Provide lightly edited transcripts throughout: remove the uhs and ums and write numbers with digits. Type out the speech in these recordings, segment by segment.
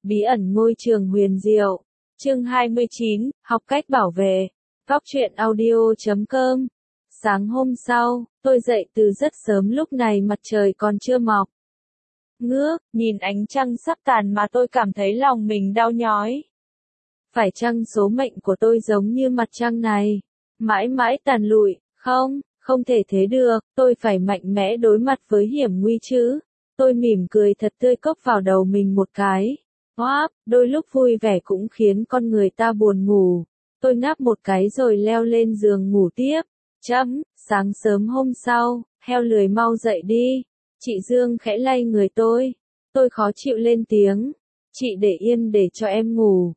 Bí ẩn ngôi trường huyền diệu. Chương 29, học cách bảo vệ. Góc truyện audio.com. Sáng hôm sau, tôi dậy từ rất sớm, lúc này mặt trời còn chưa mọc. Ngước, nhìn ánh trăng sắp tàn mà tôi cảm thấy lòng mình đau nhói. Phải chăng số mệnh của tôi giống như mặt trăng này? Mãi mãi tàn lụi, không thể thế được, tôi phải mạnh mẽ đối mặt với hiểm nguy chứ. Tôi mỉm cười thật tươi cốc vào đầu mình một cái. Đôi lúc vui vẻ cũng khiến con người ta buồn ngủ. Tôi ngáp một cái rồi leo lên giường ngủ tiếp. Sáng sớm hôm sau, heo lười mau dậy đi. Chị Dương khẽ lay người tôi. Tôi khó chịu lên tiếng. Chị để yên để cho em ngủ.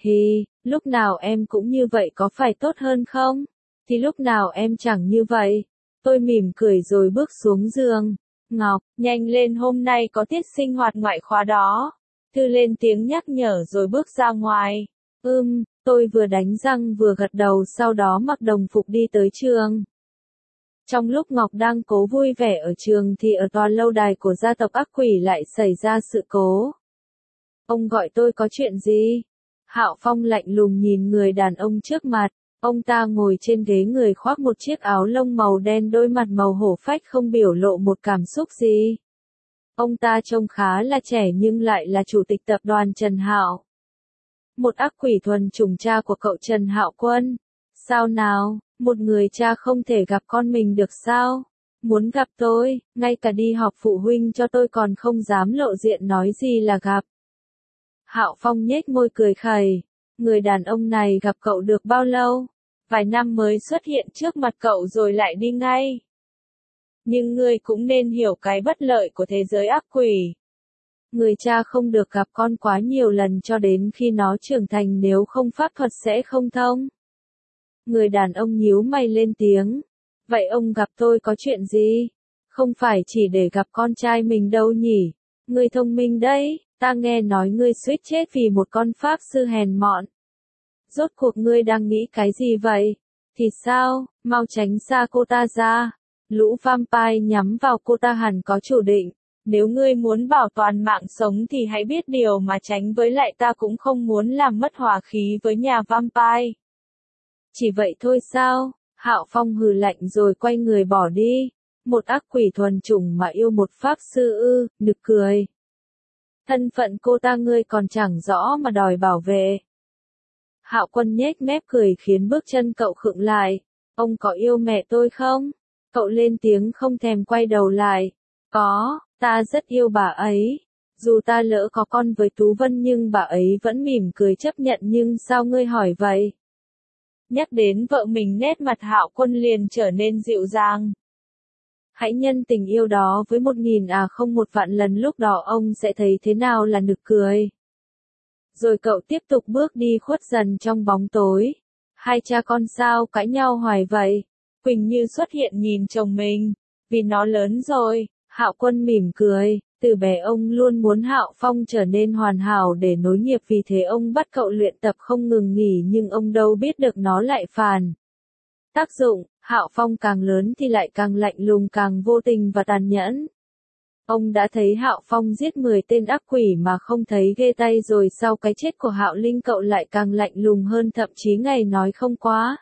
Lúc nào em cũng như vậy có phải tốt hơn không? Thì lúc nào em chẳng như vậy. Tôi mỉm cười rồi bước xuống giường. Ngọc, nhanh lên, hôm nay có tiết sinh hoạt ngoại khóa đó. Thư lên tiếng nhắc nhở rồi bước ra ngoài. Tôi vừa đánh răng vừa gật đầu, sau đó mặc đồng phục đi tới trường. Trong lúc Ngọc đang cố vui vẻ ở trường thì ở tòa lâu đài của gia tộc ác quỷ lại xảy ra sự cố. Ông gọi tôi có chuyện gì? Hạo Phong lạnh lùng nhìn người đàn ông trước mặt. Ông ta ngồi trên ghế, người khoác một chiếc áo lông màu đen, đôi mặt màu hổ phách, không biểu lộ một cảm xúc gì. Ông ta trông khá là trẻ nhưng lại là chủ tịch tập đoàn Trần Hạo. Một ác quỷ thuần chủng, cha của cậu Trần Hạo Quân. Sao nào, một người cha không thể gặp con mình được sao? Muốn gặp tôi, ngay cả đi họp phụ huynh cho tôi còn không dám lộ diện, nói gì là gặp. Hạo Phong nhếch môi cười khẩy. Người đàn ông này gặp cậu được bao lâu? Vài năm mới xuất hiện trước mặt cậu rồi lại đi ngay. Nhưng ngươi cũng nên hiểu cái bất lợi của thế giới ác quỷ. Người cha không được gặp con quá nhiều lần cho đến khi nó trưởng thành, nếu không pháp thuật sẽ không thông. Người đàn ông nhíu mày lên tiếng. Vậy ông gặp tôi có chuyện gì? Không phải chỉ để gặp con trai mình đâu nhỉ? Ngươi thông minh đấy, ta nghe nói ngươi suýt chết vì một con pháp sư hèn mọn. Rốt cuộc ngươi đang nghĩ cái gì vậy? Thì sao, mau tránh xa cô ta ra. Lũ vampire nhắm vào cô ta hẳn có chủ định. Nếu ngươi muốn bảo toàn mạng sống thì hãy biết điều mà tránh, với lại ta cũng không muốn làm mất hòa khí với nhà vampire. Chỉ vậy thôi sao? Hạo Phong hừ lạnh rồi quay người bỏ đi. Một ác quỷ thuần chủng mà yêu một pháp sư ư? Nực cười. Thân phận cô ta ngươi còn chẳng rõ mà đòi bảo vệ. Hạo Quân nhếch mép cười khiến bước chân cậu khựng lại. Ông có yêu mẹ tôi không? Cậu lên tiếng không thèm quay đầu lại. Có, ta rất yêu bà ấy. Dù ta lỡ có con với Tú Vân nhưng bà ấy vẫn mỉm cười chấp nhận. Nhưng sao ngươi hỏi vậy? Nhắc đến vợ mình, nét mặt Hạo Quân liền trở nên dịu dàng. Hãy nhân tình yêu đó với 1.001 vạn lần, lúc đó ông sẽ thấy thế nào là nực cười. Rồi cậu tiếp tục bước đi khuất dần trong bóng tối. Hai cha con sao cãi nhau hoài vậy? Quỳnh Như xuất hiện nhìn chồng mình. Vì nó lớn rồi. Hạo Quân mỉm cười. Từ bé ông luôn muốn Hạo Phong trở nên hoàn hảo để nối nghiệp, vì thế ông bắt cậu luyện tập không ngừng nghỉ, nhưng ông đâu biết được nó lại phản tác dụng. Hạo Phong càng lớn thì lại càng lạnh lùng, càng vô tình và tàn nhẫn. Ông đã thấy Hạo Phong giết 10 tên ác quỷ mà không thấy ghê tay, rồi sau cái chết của Hạo Linh cậu lại càng lạnh lùng hơn, thậm chí ngày nói không quá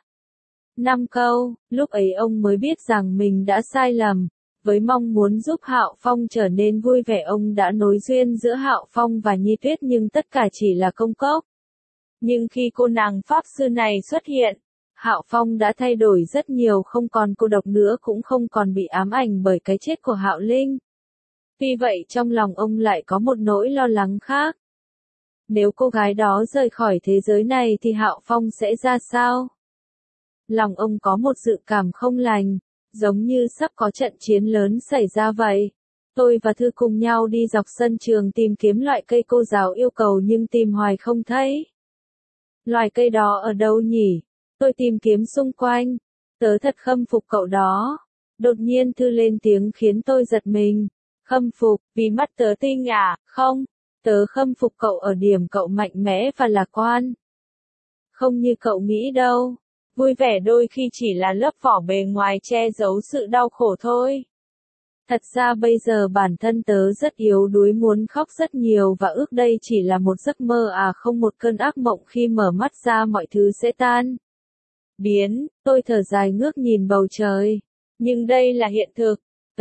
5 câu. Lúc ấy ông mới biết rằng mình đã sai lầm. Với mong muốn giúp Hạo Phong trở nên vui vẻ, ông đã nối duyên giữa Hạo Phong và Nhi Tuyết, nhưng tất cả chỉ là công cốc. Nhưng khi cô nàng pháp sư này xuất hiện, Hạo Phong đã thay đổi rất nhiều, không còn cô độc nữa, cũng không còn bị ám ảnh bởi cái chết của Hạo Linh. Vì vậy trong lòng ông lại có một nỗi lo lắng khác. Nếu cô gái đó rời khỏi thế giới này thì Hạo Phong sẽ ra sao? Lòng ông có một dự cảm không lành, giống như sắp có trận chiến lớn xảy ra vậy. Tôi và Thư cùng nhau đi dọc sân trường tìm kiếm loại cây cô giáo yêu cầu, nhưng tìm hoài không thấy. Loài cây đó ở đâu nhỉ? Tôi tìm kiếm xung quanh. Tớ thật khâm phục cậu đó. Đột nhiên Thư lên tiếng khiến tôi giật mình. Khâm phục, vì mắt tớ tinh à? Không, tớ khâm phục cậu ở điểm cậu mạnh mẽ và lạc quan. Không như cậu nghĩ đâu. Vui vẻ đôi khi chỉ là lớp vỏ bề ngoài che giấu sự đau khổ thôi. Thật ra bây giờ bản thân tớ rất yếu đuối muốn khóc rất nhiều và ước đây chỉ là một giấc mơ không một cơn ác mộng khi mở mắt ra mọi thứ sẽ tan biến, tôi thở dài ngước nhìn bầu trời. Nhưng đây là hiện thực.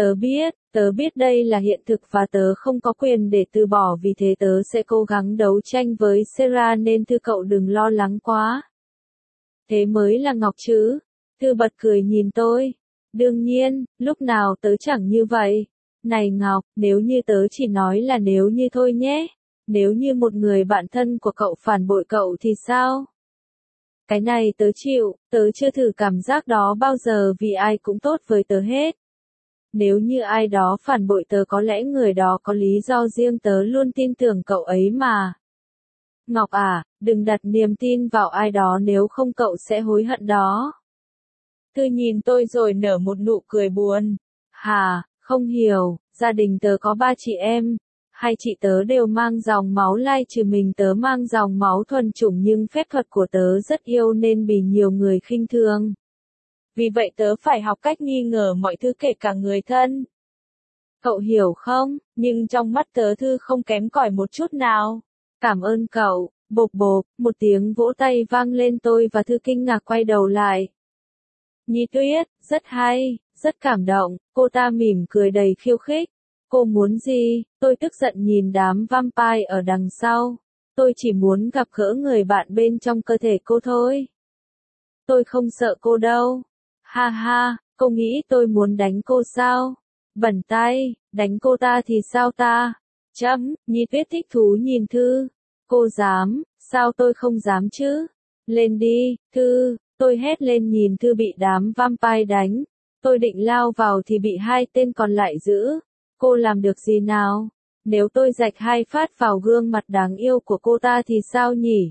Tớ biết đây là hiện thực và tớ không có quyền để từ bỏ vì thế tớ sẽ cố gắng đấu tranh với Sarah nên Thư cậu đừng lo lắng quá. Thế mới là Ngọc chứ. Thư bật cười nhìn tôi. Đương nhiên, lúc nào tớ chẳng như vậy. Này Ngọc, nếu như tớ chỉ nói là nếu như thôi nhé. Nếu như một người bạn thân của cậu phản bội cậu thì sao? Cái này tớ chịu, tớ chưa thử cảm giác đó bao giờ vì ai cũng tốt với tớ hết. Nếu như ai đó phản bội tớ có lẽ người đó có lý do riêng tớ luôn tin tưởng cậu ấy mà. Ngọc đừng đặt niềm tin vào ai đó nếu không cậu sẽ hối hận đó. Thư nhìn tôi rồi nở một nụ cười buồn. Không hiểu, gia đình tớ có 3 chị em. 2 chị tớ đều mang dòng máu lai trừ mình tớ mang dòng máu thuần chủng nhưng phép thuật của tớ rất yêu nên bị nhiều người khinh thường. Vì vậy tớ phải học cách nghi ngờ mọi thứ kể cả người thân. Cậu hiểu không, nhưng trong mắt tớ Thư không kém cỏi một chút nào. Cảm ơn cậu, bộp bộp, một tiếng vỗ tay vang lên tôi và Thư kinh ngạc quay đầu lại. Nhi Tuyết, rất hay, rất cảm động, cô ta mỉm cười đầy khiêu khích. Cô muốn gì? Tôi tức giận nhìn đám vampire ở đằng sau. Tôi chỉ muốn gặp gỡ người bạn bên trong cơ thể cô thôi. Tôi không sợ cô đâu. Ha ha, cô nghĩ tôi muốn đánh cô sao? Bẩn tay, đánh cô ta thì sao ta? Nhi Tuyết thích thú nhìn Thư. Cô dám, sao tôi không dám chứ? Lên đi, Thư, tôi hét lên nhìn Thư bị đám vampire đánh. Tôi định lao vào thì bị 2 tên còn lại giữ. Cô làm được gì nào? Nếu tôi rạch 2 phát vào gương mặt đáng yêu của cô ta thì sao nhỉ?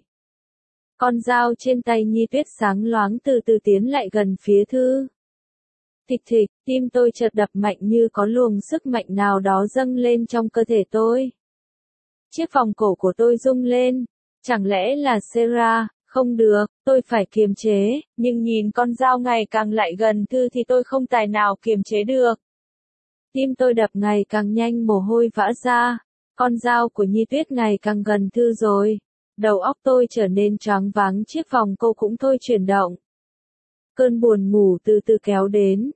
Con dao trên tay Nhi Tuyết sáng loáng từ từ tiến lại gần phía Thư. Thịch thịch, tim tôi chợt đập mạnh như có luồng sức mạnh nào đó dâng lên trong cơ thể tôi. Chiếc vòng cổ của tôi rung lên. Chẳng lẽ là Sarah? Không được, tôi phải kiềm chế, nhưng nhìn con dao ngày càng lại gần Thư thì tôi không tài nào kiềm chế được. Tim tôi đập ngày càng nhanh mồ hôi vã ra. Con dao của Nhi Tuyết ngày càng gần Thư rồi. Đầu óc tôi trở nên choáng váng chiếc vòng cô cũng thôi chuyển động. Cơn buồn ngủ từ từ kéo đến.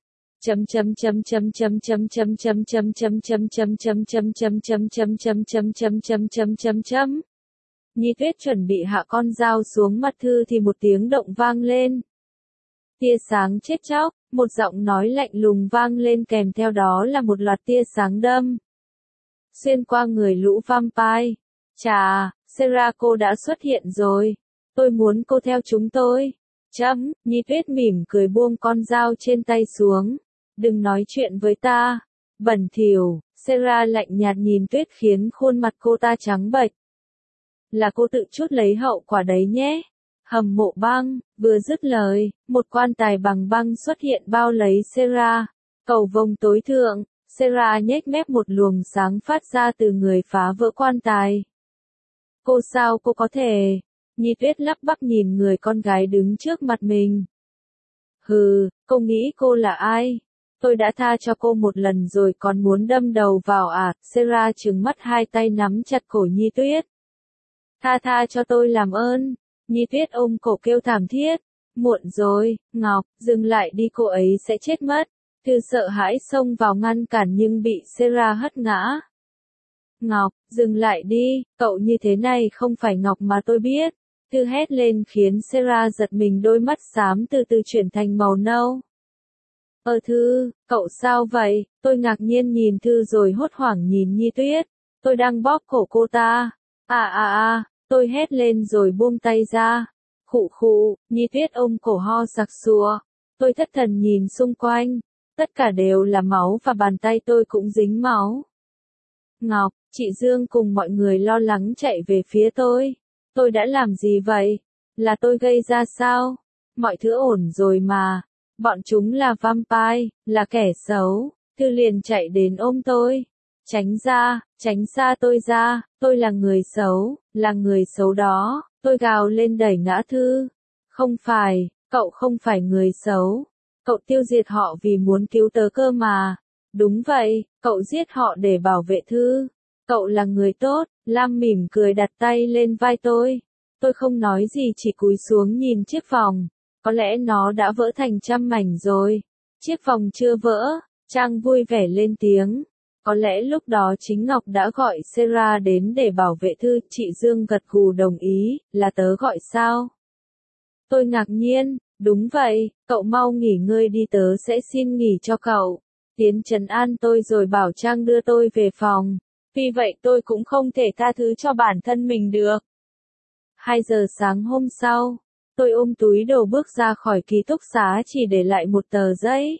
Nhi Tuyết chuẩn bị hạ con dao xuống mặt Thư thì một tiếng động vang lên. Tia sáng chết chóc, một giọng nói lạnh lùng vang lên kèm theo đó là một loạt tia sáng đâm xuyên qua người lũ vampire. Chà, Sarah cô đã xuất hiện rồi. Tôi muốn cô theo chúng tôi. Nhi Tuyết mỉm cười buông con dao trên tay xuống. Đừng nói chuyện với ta. Bẩn thỉu, Sarah lạnh nhạt nhìn Tuyết khiến khuôn mặt cô ta trắng bệch. Là cô tự chuốc lấy hậu quả đấy nhé. Hầm mộ băng, vừa dứt lời, một quan tài bằng băng xuất hiện bao lấy Sarah. Cầu vồng tối thượng, Sarah nhếch mép một luồng sáng phát ra từ người phá vỡ quan tài. Sao cô có thể? Nhi Tuyết lắp bắp nhìn người con gái đứng trước mặt mình. Cô nghĩ cô là ai? Tôi đã tha cho cô một lần rồi còn muốn đâm đầu vào Sarah trừng mắt 2 tay nắm chặt cổ Nhi Tuyết. Tha cho tôi làm ơn. Nhi Tuyết ôm cổ kêu thảm thiết. Muộn rồi, Ngọc, dừng lại đi cô ấy sẽ chết mất. Thư sợ hãi xông vào ngăn cản nhưng bị Sarah hất ngã. Ngọc, dừng lại đi, cậu như thế này không phải Ngọc mà tôi biết. Thư hét lên khiến Sarah giật mình đôi mắt xám từ từ chuyển thành màu nâu. Thư, cậu sao vậy? Tôi ngạc nhiên nhìn Thư rồi hốt hoảng nhìn Nhi Tuyết. Tôi đang bóp cổ cô ta. Tôi hét lên rồi buông tay ra. Khụ, Nhi Tuyết ôm cổ ho sặc sụa. Tôi thất thần nhìn xung quanh. Tất cả đều là máu và bàn tay tôi cũng dính máu. Ngọc, chị Dương cùng mọi người lo lắng chạy về phía tôi. Tôi đã làm gì vậy? Là tôi gây ra sao? Mọi thứ ổn rồi mà. Bọn chúng là vampire, là kẻ xấu. Thư liền chạy đến ôm tôi. Tránh xa tôi ra, tôi là người xấu đó. Tôi gào lên đẩy ngã Thư. Không phải, cậu không phải người xấu. Cậu tiêu diệt họ vì muốn cứu tớ cơ mà. Đúng vậy, cậu giết họ để bảo vệ Thư. Cậu là người tốt, Lam mỉm cười đặt tay lên vai tôi. Tôi không nói gì chỉ cúi xuống nhìn chiếc vòng. Có lẽ nó đã vỡ thành trăm mảnh rồi. Chiếc vòng chưa vỡ, Trang vui vẻ lên tiếng. Có lẽ lúc đó chính Ngọc đã gọi Sarah đến để bảo vệ Thư. Chị Dương gật gù đồng ý, là tớ gọi sao? Tôi ngạc nhiên, đúng vậy, cậu mau nghỉ ngơi đi, tớ sẽ xin nghỉ cho cậu. Tiến trấn an tôi rồi bảo Trang đưa tôi về phòng. Vì vậy tôi cũng không thể tha thứ cho bản thân mình được. 2 giờ sáng hôm sau, tôi ôm túi đồ bước ra khỏi ký túc xá chỉ để lại một tờ giấy.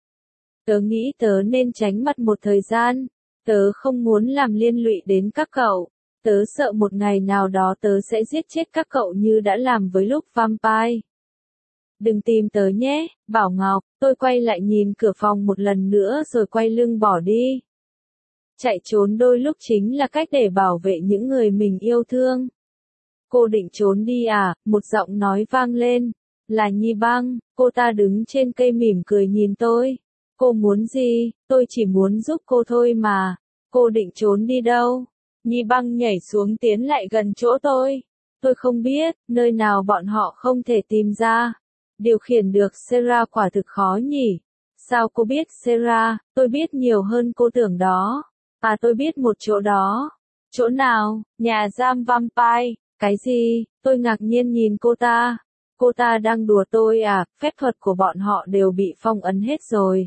Tớ nghĩ tớ nên tránh mặt một thời gian. Tớ không muốn làm liên lụy đến các cậu. Tớ sợ một ngày nào đó tớ sẽ giết chết các cậu như đã làm với lúc vampire. Đừng tìm tớ nhé, bảo Ngọc. Tôi quay lại nhìn cửa phòng một lần nữa rồi quay lưng bỏ đi. Chạy trốn đôi lúc chính là cách để bảo vệ những người mình yêu thương. Cô định trốn đi à? Một giọng nói vang lên. Là Nhi Băng. Cô ta đứng trên cây mỉm cười nhìn tôi. Cô muốn gì? Tôi chỉ muốn giúp cô thôi mà. Cô định trốn đi đâu? Nhi Băng nhảy xuống tiến lại gần chỗ tôi. Tôi không biết, nơi nào bọn họ không thể tìm ra. Điều khiển được Sarah quả thực khó nhỉ. Sao cô biết Sarah? Tôi biết nhiều hơn cô tưởng đó. À, tôi biết một chỗ đó. Chỗ nào? Nhà giam vampire. Cái gì? Tôi ngạc nhiên nhìn cô ta. Cô ta đang đùa tôi à? Phép thuật của bọn họ đều bị phong ấn hết rồi.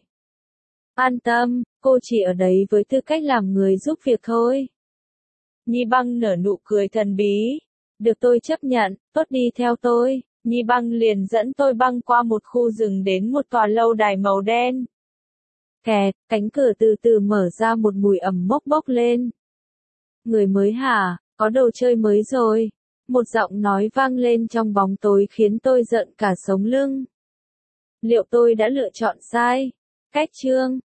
An tâm, cô chỉ ở đấy với tư cách làm người giúp việc thôi. Nhi Băng nở nụ cười thần bí. Được, tôi chấp nhận, tốt, đi theo tôi. Nhi Băng liền dẫn tôi băng qua một khu rừng đến một tòa lâu đài màu đen. Kẹt, cánh cửa từ từ mở ra, một mùi ẩm mốc bốc lên. Người mới hả? Có đồ chơi mới rồi. Một giọng nói vang lên trong bóng tối khiến tôi giận cả sống lưng. Liệu tôi đã lựa chọn sai? Cách chương